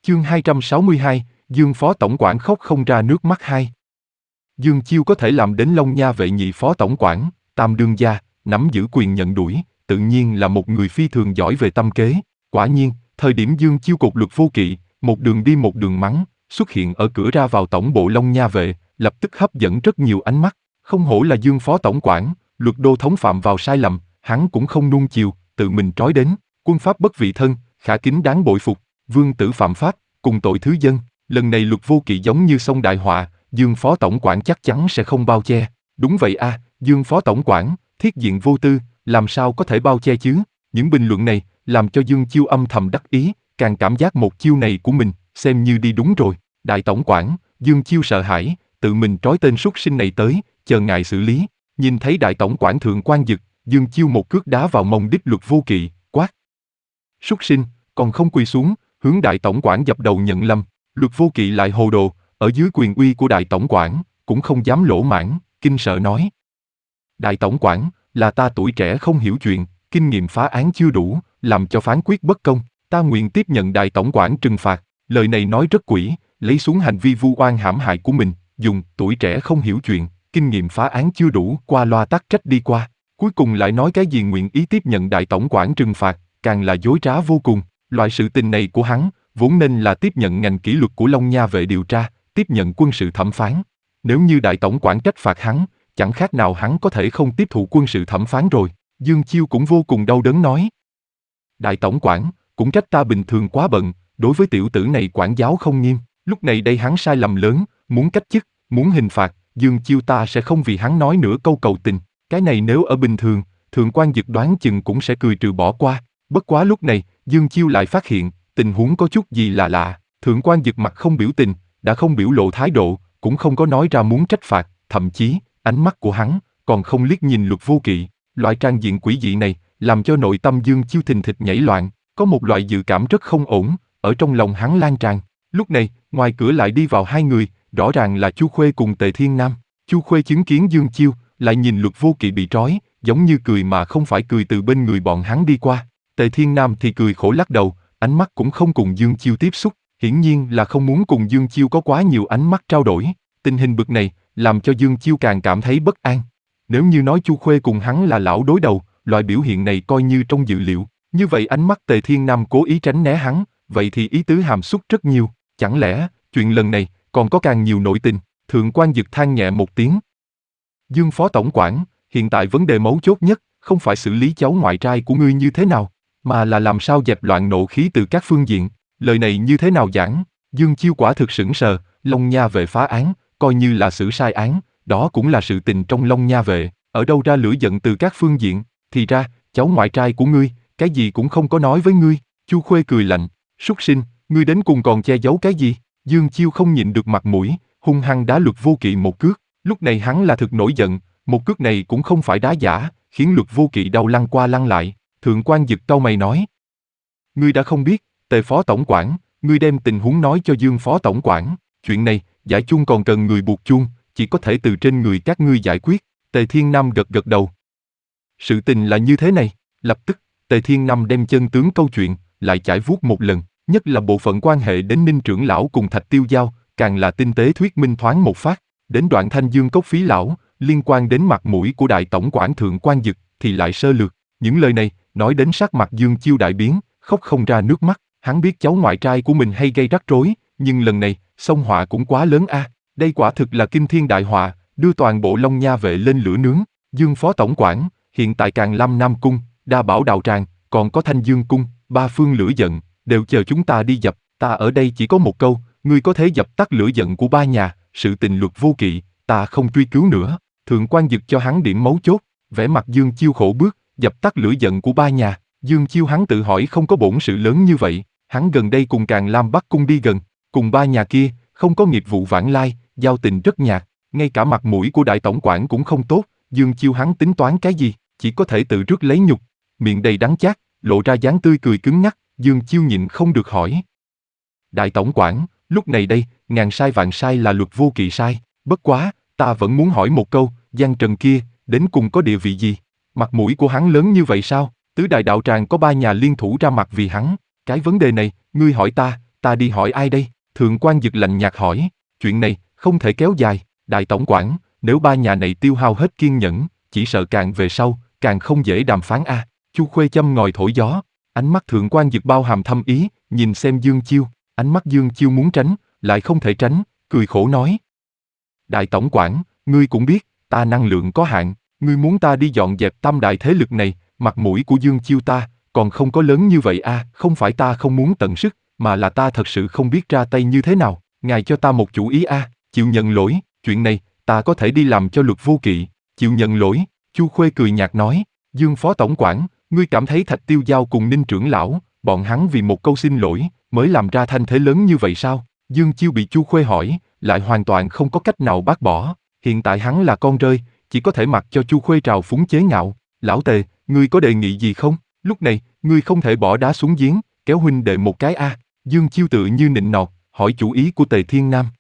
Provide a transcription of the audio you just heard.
Chương 262, Dương Phó Tổng quản khóc không ra nước mắt hai. Dương Chiêu có thể làm đến Long Nha vệ nhị phó tổng quản, tam đương gia, nắm giữ quyền nhận đuổi, tự nhiên là một người phi thường giỏi về tâm kế. Quả nhiên, thời điểm Dương Chiêu cột Luật Vô Kỵ, một đường đi một đường mắng, xuất hiện ở cửa ra vào tổng bộ Long Nha vệ, lập tức hấp dẫn rất nhiều ánh mắt. Không hổ là Dương phó tổng quản, Luật đô thống phạm vào sai lầm, hắn cũng không nuông chiều, tự mình trói đến. Quân pháp bất vị thân, khả kính đáng bội phục, vương tử phạm pháp, cùng tội thứ dân. Lần này Luật Vô Kỵ giống như sông đại họa, Dương phó tổng quản chắc chắn sẽ không bao che. Đúng vậy a, Dương phó tổng quản, thiết diện vô tư, làm sao có thể bao che chứ? Những bình luận này làm cho Dương Chiêu âm thầm đắc ý, càng cảm giác một chiêu này của mình xem như đi đúng rồi. Đại tổng quản, Dương Chiêu sợ hãi, tự mình trói tên súc sinh này tới, chờ ngài xử lý. Nhìn thấy đại tổng quản Thượng Quan Dực, Dương Chiêu một cước đá vào mông đích Luật Vô Kỵ, quát: súc sinh, còn không quỳ xuống, hướng đại tổng quản dập đầu nhận lâm. Luật Vô Kỵ lại hồ đồ, ở dưới quyền uy của đại tổng quản, cũng không dám lỗ mãng, kinh sợ nói: đại tổng quản, là ta tuổi trẻ không hiểu chuyện, kinh nghiệm phá án chưa đủ, làm cho phán quyết bất công, ta nguyện tiếp nhận đại tổng quản trừng phạt. Lời này nói rất quỷ, lấy xuống hành vi vu oan hãm hại của mình, dùng tuổi trẻ không hiểu chuyện, kinh nghiệm phá án chưa đủ, qua loa tắc trách đi qua. Cuối cùng lại nói cái gì nguyện ý tiếp nhận đại tổng quản trừng phạt, càng là dối trá vô cùng. Loại sự tình này của hắn, vốn nên là tiếp nhận ngành kỷ luật của Long Nha vệ điều tra, tiếp nhận quân sự thẩm phán. Nếu như đại tổng quản trách phạt hắn, chẳng khác nào hắn có thể không tiếp thụ quân sự thẩm phán rồi. Dương Chiêu cũng vô cùng đau đớn nói: đại tổng quản, cũng trách ta bình thường quá bận, đối với tiểu tử này quản giáo không nghiêm. Lúc này đây hắn sai lầm lớn, muốn cách chức, muốn hình phạt, Dương Chiêu ta sẽ không vì hắn nói nửa câu cầu tình. Cái này nếu ở bình thường, Thượng Quan Dực đoán chừng cũng sẽ cười trừ bỏ qua. Bất quá lúc này, Dương Chiêu lại phát hiện, tình huống có chút gì là lạ. Thượng Quan Dực mặt không biểu tình, đã không biểu lộ thái độ, cũng không có nói ra muốn trách phạt, thậm chí, ánh mắt của hắn, còn không liếc nhìn Luật Vô Kỵ. Loại trang diện quỷ dị này, làm cho nội tâm Dương Chiêu thình thịch nhảy loạn, có một loại dự cảm rất không ổn, ở trong lòng hắn lan tràn. Lúc này, ngoài cửa lại đi vào hai người, rõ ràng là Chu Khuê cùng Tề Thiên Nam. Chu Khuê chứng kiến Dương Chiêu, lại nhìn Luật Vô Kỵ bị trói, giống như cười mà không phải cười từ bên người bọn hắn đi qua. Tề Thiên Nam thì cười khổ lắc đầu, ánh mắt cũng không cùng Dương Chiêu tiếp xúc, hiển nhiên là không muốn cùng Dương Chiêu có quá nhiều ánh mắt trao đổi. Tình hình bực này, làm cho Dương Chiêu càng cảm thấy bất an. Nếu như nói Chu Khuê cùng hắn là lão đối đầu, loại biểu hiện này coi như trong dự liệu. Như vậy ánh mắt Tề Thiên Nam cố ý tránh né hắn, vậy thì ý tứ hàm xúc rất nhiều. Chẳng lẽ, chuyện lần này, còn có càng nhiều nội tình? Thượng Quan Dực than nhẹ một tiếng. Dương phó tổng quản, hiện tại vấn đề mấu chốt nhất, không phải xử lý cháu ngoại trai của ngươi như thế nào, mà là làm sao dẹp loạn nộ khí từ các phương diện. Lời này như thế nào giảng? Dương Chiêu quả thực sững sờ, Long Nha vệ phá án, coi như là xử sai án, đó cũng là sự tình trong Long Nha vệ, ở đâu ra lửa giận từ các phương diện? Thì ra, cháu ngoại trai của ngươi, cái gì cũng không có nói với ngươi. Chu Khuê cười lạnh, súc sinh, ngươi đến cùng còn che giấu cái gì? Dương Chiêu không nhịn được mặt mũi, hung hăng đá Luật Vô Kỵ một cước. Lúc này hắn là thực nổi giận, một cước này cũng không phải đá giả, khiến Luật Vô Kỵ đau lăn qua lăn lại. Thượng Quan Dực cau mày nói: ngươi đã không biết, Tề phó tổng quản, ngươi đem tình huống nói cho Dương phó tổng quản, chuyện này, giải chuông còn cần người buộc chuông, chỉ có thể từ trên người các ngươi giải quyết. Tề Thiên Nam gật gật đầu. Sự tình là như thế này. Lập tức, Tề Thiên Nam đem chân tướng câu chuyện lại trải vuốt một lần, nhất là bộ phận quan hệ đến Ninh trưởng lão cùng Thạch Tiêu Giao, càng là tinh tế thuyết minh thoáng một phát. Đến đoạn Thanh Dương Cốc phí lão, liên quan đến mặt mũi của đại tổng quản Thượng Quan Dực, thì lại sơ lược. Những lời này, nói đến sắc mặt Dương Chiêu đại biến, khóc không ra nước mắt. Hắn biết cháu ngoại trai của mình hay gây rắc rối, nhưng lần này, sông họa cũng quá lớn a. Đây quả thực là kinh thiên đại họa, đưa toàn bộ Long Nha vệ lên lửa nướng. Dương phó tổng quản, hiện tại Càn Lam Nam Cung, Đa Bảo Đào Tràng, còn có Thanh Dương Cung, ba phương lửa giận, đều chờ chúng ta đi dập. Ta ở đây chỉ có một câu, ngươi có thể dập tắt lửa giận của ba nhà, sự tình Luật Vô Kỵ, ta không truy cứu nữa. Thượng Quan Dực cho hắn điểm mấu chốt, vẻ mặt Dương Chiêu khổ bước, dập tắt lửa giận của ba nhà. Dương Chiêu hắn tự hỏi không có bổn sự lớn như vậy, hắn gần đây cùng Càn Lam Bắc Cung đi gần, cùng ba nhà kia, không có nghiệp vụ vãng lai, giao tình rất nhạt, ngay cả mặt mũi của đại tổng quản cũng không tốt. Dương Chiêu hắn tính toán cái gì, chỉ có thể tự rước lấy nhục. Miệng đầy đắng chát, lộ ra dáng tươi cười cứng nhắc, Dương Chiêu nhịn không được hỏi: đại tổng quản, lúc này đây, ngàn sai vạn sai là Luật Vô Kỵ sai, bất quá, ta vẫn muốn hỏi một câu, Giang Trần kia, đến cùng có địa vị gì? Mặt mũi của hắn lớn như vậy sao? Tứ đại đạo tràng có ba nhà liên thủ ra mặt vì hắn, cái vấn đề này, ngươi hỏi ta ta đi hỏi ai đây? Thượng quan Dực lạnh nhạt hỏi, chuyện này, không thể kéo dài, đại tổng quản, nếu ba nhà này tiêu hao hết kiên nhẫn, chỉ sợ càng về sau, càng không dễ đàm phán a. Chu Khuê châm ngòi thổi gió, ánh mắt Thượng quan Dực bao hàm thâm ý, nhìn xem Dương Chiêu, ánh mắt Dương Chiêu muốn tránh, lại không thể tránh, cười khổ nói. Đại tổng quản, ngươi cũng biết, ta năng lượng có hạn, ngươi muốn ta đi dọn dẹp tam đại thế lực này, mặt mũi của Dương Chiêu ta, còn không có lớn như vậy a. Không phải ta không muốn tận sức, mà là ta thật sự không biết ra tay như thế nào, ngài cho ta một chủ ý a. Chịu nhận lỗi, chuyện này, ta có thể đi làm cho Luật Vô Kỵ. Chịu nhận lỗi, Chu Khuê cười nhạt nói, Dương phó tổng quản, ngươi cảm thấy Thạch Tiêu Giao cùng Ninh trưởng lão, bọn hắn vì một câu xin lỗi, mới làm ra thanh thế lớn như vậy sao? Dương Chiêu bị Chu Khuê hỏi, lại hoàn toàn không có cách nào bác bỏ, hiện tại hắn là con rơi, chỉ có thể mặc cho Chu Khuê trào phúng chế ngạo. Lão Tề, ngươi có đề nghị gì không? Lúc này, ngươi không thể bỏ đá xuống giếng, kéo huynh đệ một cái a. Dương Chiêu tự như nịnh nọt, hỏi chủ ý của Tề Thiên Nam.